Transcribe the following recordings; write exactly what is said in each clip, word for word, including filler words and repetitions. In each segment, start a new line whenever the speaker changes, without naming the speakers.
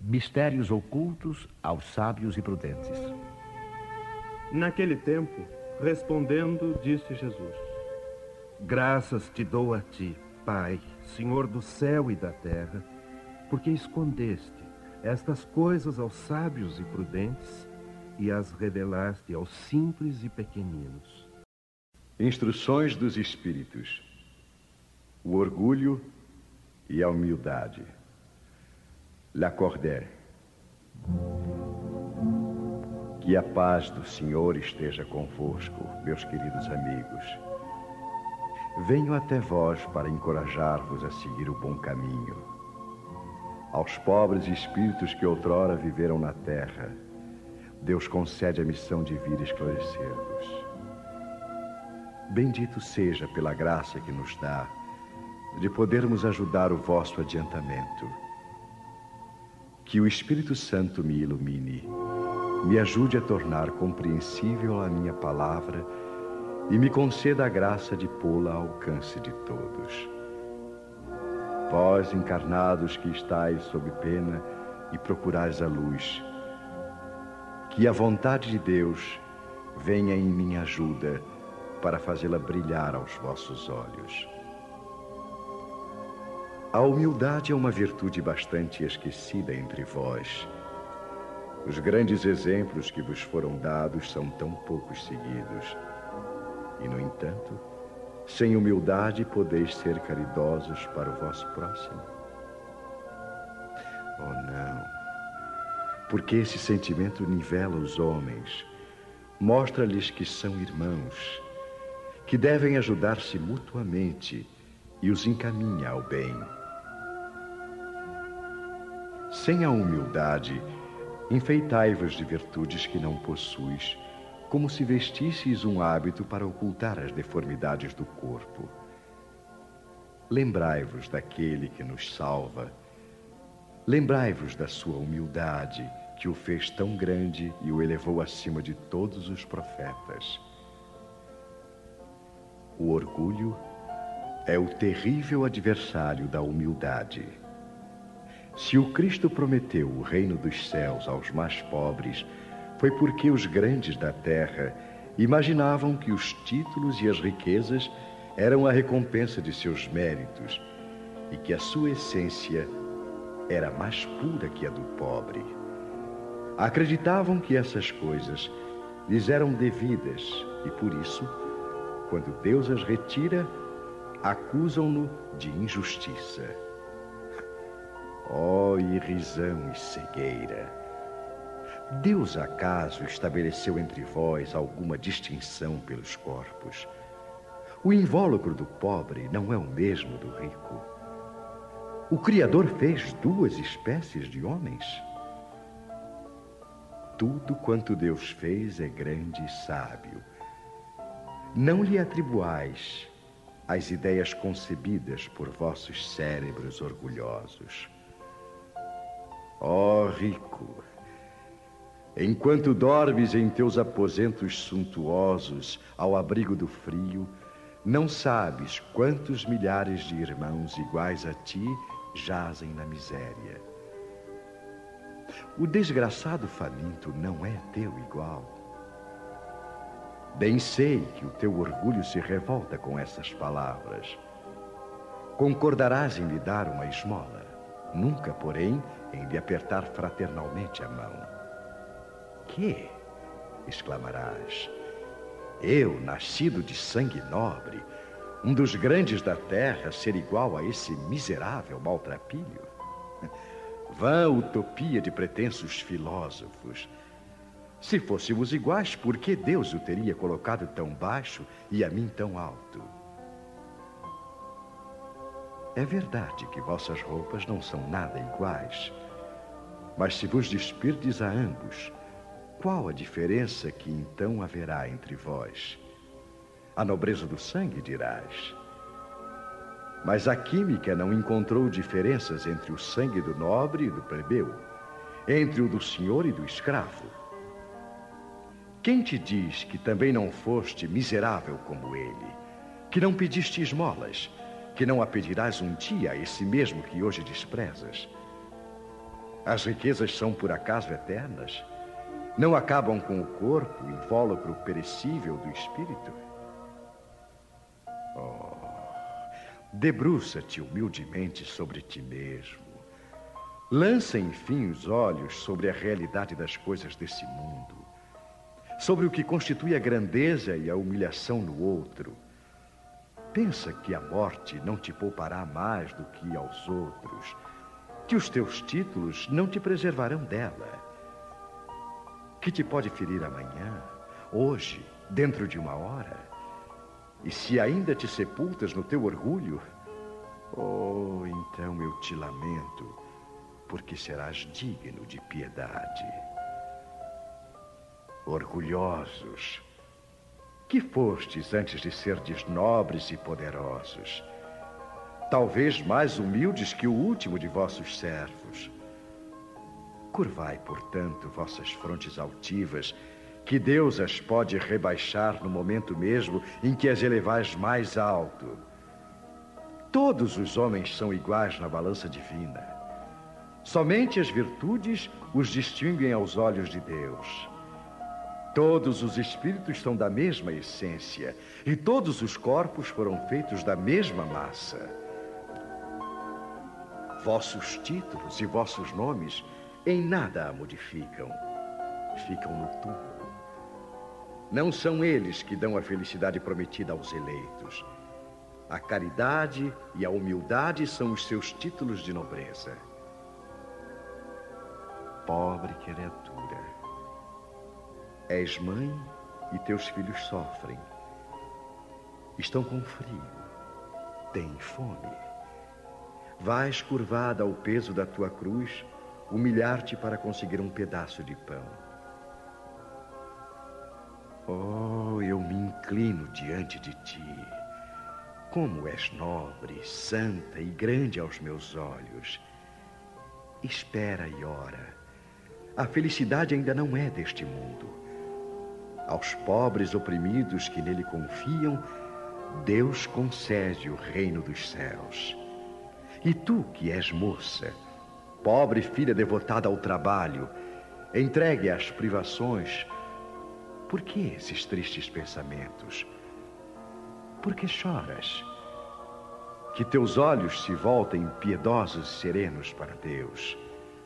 Mistérios ocultos aos sábios e prudentes.
Naquele tempo, respondendo, disse Jesus: Graças te dou a ti, Pai, Senhor do céu e da terra, porque escondeste estas coisas aos sábios e prudentes e as revelaste aos simples e pequeninos.
Instruções dos Espíritos: o orgulho e a humildade. Lacordaire. Que a paz do Senhor esteja convosco, meus queridos amigos. Venho até vós para encorajar-vos a seguir o bom caminho. Aos pobres espíritos que outrora viveram na terra, Deus concede a missão de vir esclarecer-vos. Bendito seja pela graça que nos dá de podermos ajudar o vosso adiantamento. Que o Espírito Santo me ilumine, me ajude a tornar compreensível a minha palavra e me conceda a graça de pô-la ao alcance de todos. Vós, encarnados que estáis sob pena e procurais a luz, que a vontade de Deus venha em minha ajuda para fazê-la brilhar aos vossos olhos. A humildade é uma virtude bastante esquecida entre vós. Os grandes exemplos que vos foram dados são tão poucos seguidos. E, no entanto, sem humildade podeis ser caridosos para o vosso próximo. Oh, não! Porque esse sentimento nivela os homens, mostra-lhes que são irmãos, que devem ajudar-se mutuamente e os encaminha ao bem. Sem a humildade, enfeitai-vos de virtudes que não possuis, como se vestisseis um hábito para ocultar as deformidades do corpo. Lembrai-vos daquele que nos salva. Lembrai-vos da sua humildade, que o fez tão grande e o elevou acima de todos os profetas. O orgulho é o terrível adversário da humildade. Se o Cristo prometeu o reino dos céus aos mais pobres, foi porque os grandes da terra imaginavam que os títulos e as riquezas eram a recompensa de seus méritos e que a sua essência era mais pura que a do pobre. Acreditavam que essas coisas lhes eram devidas e, por isso, quando Deus as retira, acusam-no de injustiça. Ó irrisão e cegueira! Deus acaso estabeleceu entre vós alguma distinção pelos corpos? O invólucro do pobre não é o mesmo do rico. O Criador fez duas espécies de homens? Tudo quanto Deus fez é grande e sábio. Não lhe atribuais as ideias concebidas por vossos cérebros orgulhosos. Ó rico! Enquanto dormes em teus aposentos suntuosos, ao abrigo do frio, não sabes quantos milhares de irmãos iguais a ti jazem na miséria. O desgraçado faminto não é teu igual. Bem sei que o teu orgulho se revolta com essas palavras. Concordarás em lhe dar uma esmola, nunca, porém, em lhe apertar fraternalmente a mão. Que? Exclamarás. Eu, nascido de sangue nobre, um dos grandes da terra, ser igual a esse miserável maltrapilho? Vã utopia de pretensos filósofos. Se fôssemos iguais, por que Deus o teria colocado tão baixo e a mim tão alto? É verdade que vossas roupas não são nada iguais, mas se vos despirdes a ambos, qual a diferença que então haverá entre vós? A nobreza do sangue, dirás. Mas a química não encontrou diferenças entre o sangue do nobre e do plebeu, entre o do senhor e do escravo. Quem te diz que também não foste miserável como ele, que não pediste esmolas, que não a pedirás um dia a esse mesmo que hoje desprezas? As riquezas são por acaso eternas? Não acabam com o corpo, invólucro perecível do espírito? Oh, debruça-te humildemente sobre ti mesmo. Lança, enfim, os olhos sobre a realidade das coisas desse mundo, sobre o que constitui a grandeza e a humilhação no outro. Pensa que a morte não te poupará mais do que aos outros, que os teus títulos não te preservarão dela, que te pode ferir amanhã, hoje, dentro de uma hora. E se ainda te sepultas no teu orgulho, oh, então eu te lamento, porque serás digno de piedade. Orgulhosos, que fostes antes de serdes nobres e poderosos, talvez mais humildes que o último de vossos servos. Curvai, portanto, vossas frontes altivas, que Deus as pode rebaixar no momento mesmo em que as elevais mais alto. Todos os homens são iguais na balança divina. Somente as virtudes os distinguem aos olhos de Deus. Todos os espíritos são da mesma essência, e todos os corpos foram feitos da mesma massa. Vossos títulos e vossos nomes em nada a modificam. Ficam no túmulo. Não são eles que dão a felicidade prometida aos eleitos. A caridade e a humildade são os seus títulos de nobreza. Pobre criatura, és mãe e teus filhos sofrem. Estão com frio, têm fome. Vais curvada ao peso da tua cruz, humilhar-te para conseguir um pedaço de pão. Oh, eu me inclino diante de ti. Como és nobre, santa e grande aos meus olhos. Espera e ora. A felicidade ainda não é deste mundo. Aos pobres oprimidos que nele confiam, Deus concede o reino dos céus. E tu, que és moça, pobre filha devotada ao trabalho, entregue às privações, por que esses tristes pensamentos? Por que choras? Que teus olhos se voltem piedosos e serenos para Deus.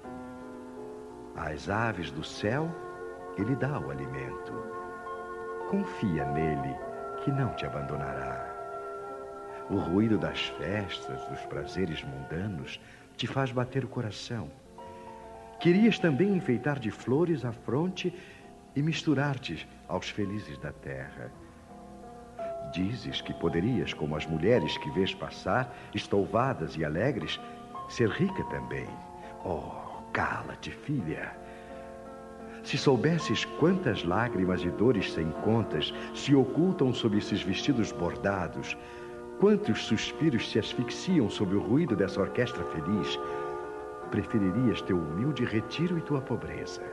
Às aves do céu, Ele dá o alimento. Confia nele, que não te abandonará. O ruído das festas, dos prazeres mundanos, te faz bater o coração. Querias também enfeitar de flores a fronte e misturar-te aos felizes da terra. Dizes que poderias, como as mulheres que vês passar, estouvadas e alegres, ser rica também. Oh, cala-te, filha. Se soubesses quantas lágrimas e dores sem contas se ocultam sob esses vestidos bordados, quantos suspiros se asfixiam sob o ruído dessa orquestra feliz, preferirias teu humilde retiro e tua pobreza.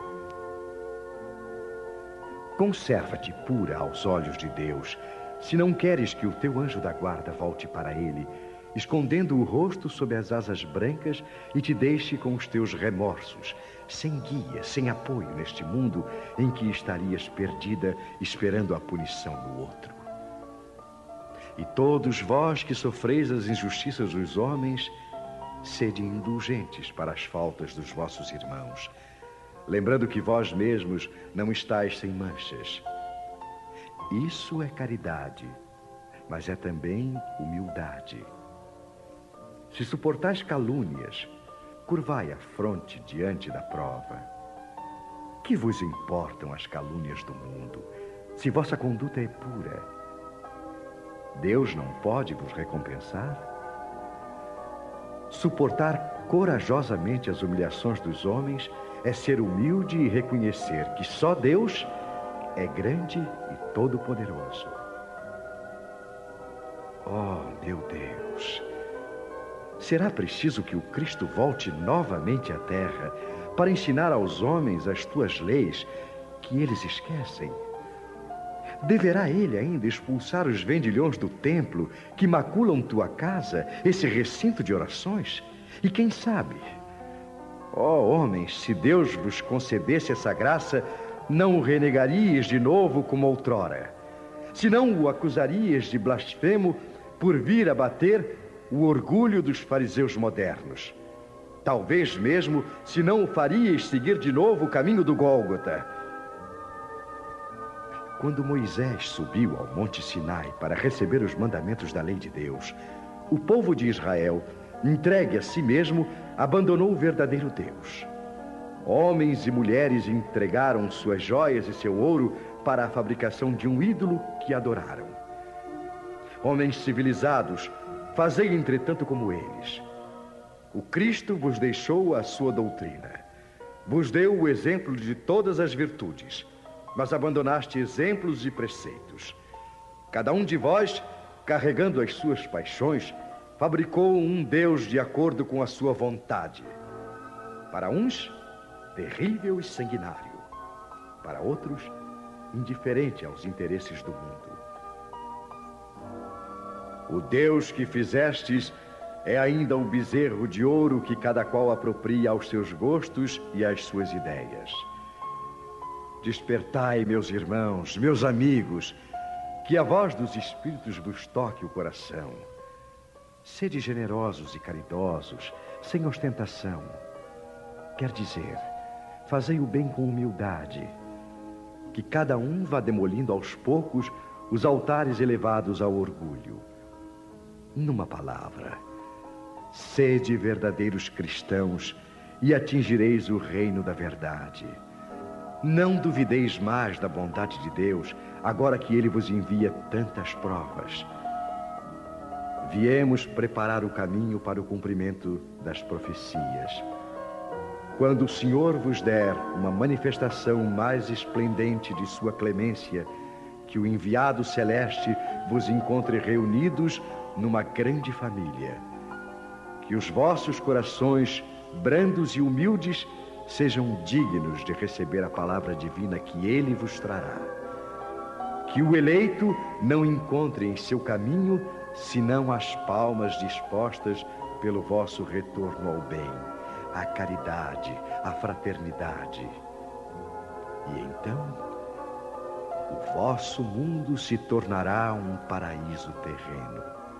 Conserva-te pura aos olhos de Deus, se não queres que o teu anjo da guarda volte para ele, escondendo o rosto sob as asas brancas e te deixe com os teus remorsos, sem guia, sem apoio neste mundo em que estarias perdida, esperando a punição do outro. E todos vós que sofreis as injustiças dos homens, sede indulgentes para as faltas dos vossos irmãos, lembrando que vós mesmos não estáis sem manchas. Isso é caridade, mas é também humildade. Se suportais calúnias, curvai a fronte diante da prova. Que vos importam as calúnias do mundo, se vossa conduta é pura? Deus não pode vos recompensar? Suportar corajosamente as humilhações dos homens é ser humilde e reconhecer que só Deus é grande e todo-poderoso. Oh, meu Deus! Será preciso que o Cristo volte novamente à terra para ensinar aos homens as tuas leis que eles esquecem? Deverá ele ainda expulsar os vendilhões do templo que maculam tua casa, esse recinto de orações? E quem sabe, Ó homens, se Deus vos concedesse essa graça, não o renegaríeis de novo como outrora. Se não o acusarias de blasfemo por vir abater o orgulho dos fariseus modernos. Talvez mesmo se não o faríeis seguir de novo o caminho do Gólgota. Quando Moisés subiu ao Monte Sinai para receber os mandamentos da lei de Deus, o povo de Israel, entregue a si mesmo, abandonou o verdadeiro Deus. Homens e mulheres entregaram suas joias e seu ouro para a fabricação de um ídolo que adoraram. Homens civilizados, fazei entretanto como eles. O Cristo vos deixou a sua doutrina, vos deu o exemplo de todas as virtudes, mas abandonaste exemplos e preceitos. Cada um de vós, carregando as suas paixões, fabricou um Deus de acordo com a sua vontade. Para uns, terrível e sanguinário. Para outros, indiferente aos interesses do mundo. O Deus que fizestes é ainda o bezerro de ouro que cada qual apropria aos seus gostos e às suas ideias. Despertai, meus irmãos, meus amigos, que a voz dos Espíritos vos toque o coração. Sede generosos e caridosos, sem ostentação. Quer dizer, fazei o bem com humildade, que cada um vá demolindo aos poucos os altares elevados ao orgulho. Numa palavra, sede verdadeiros cristãos e atingireis o reino da verdade. Não duvideis mais da bondade de Deus, agora que Ele vos envia tantas provas. Viemos preparar o caminho para o cumprimento das profecias. Quando o Senhor vos der uma manifestação mais esplendente de sua clemência, que o enviado celeste vos encontre reunidos numa grande família. Que os vossos corações, brandos e humildes, sejam dignos de receber a palavra divina que Ele vos trará. Que o eleito não encontre em seu caminho senão as palmas dispostas pelo vosso retorno ao bem, à caridade, à fraternidade. E então, o vosso mundo se tornará um paraíso terreno.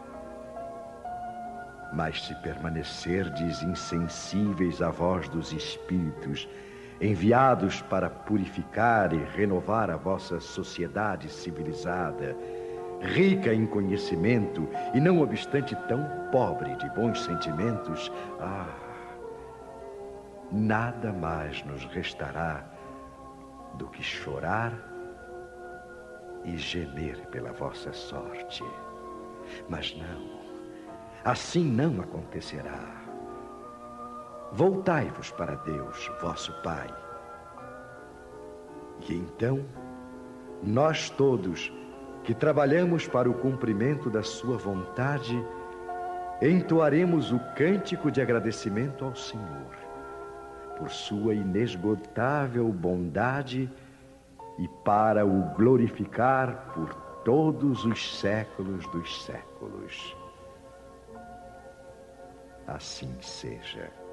Mas se permanecerdes insensíveis à voz dos Espíritos, enviados para purificar e renovar a vossa sociedade civilizada, rica em conhecimento e não obstante tão pobre de bons sentimentos, ah, nada mais nos restará do que chorar e gemer pela vossa sorte. Mas não, assim não acontecerá. Voltai-vos para Deus, vosso Pai. E então, nós todos, que trabalhamos para o cumprimento da sua vontade, entoaremos o cântico de agradecimento ao Senhor, por sua inesgotável bondade e para o glorificar por todos os séculos dos séculos. Assim seja.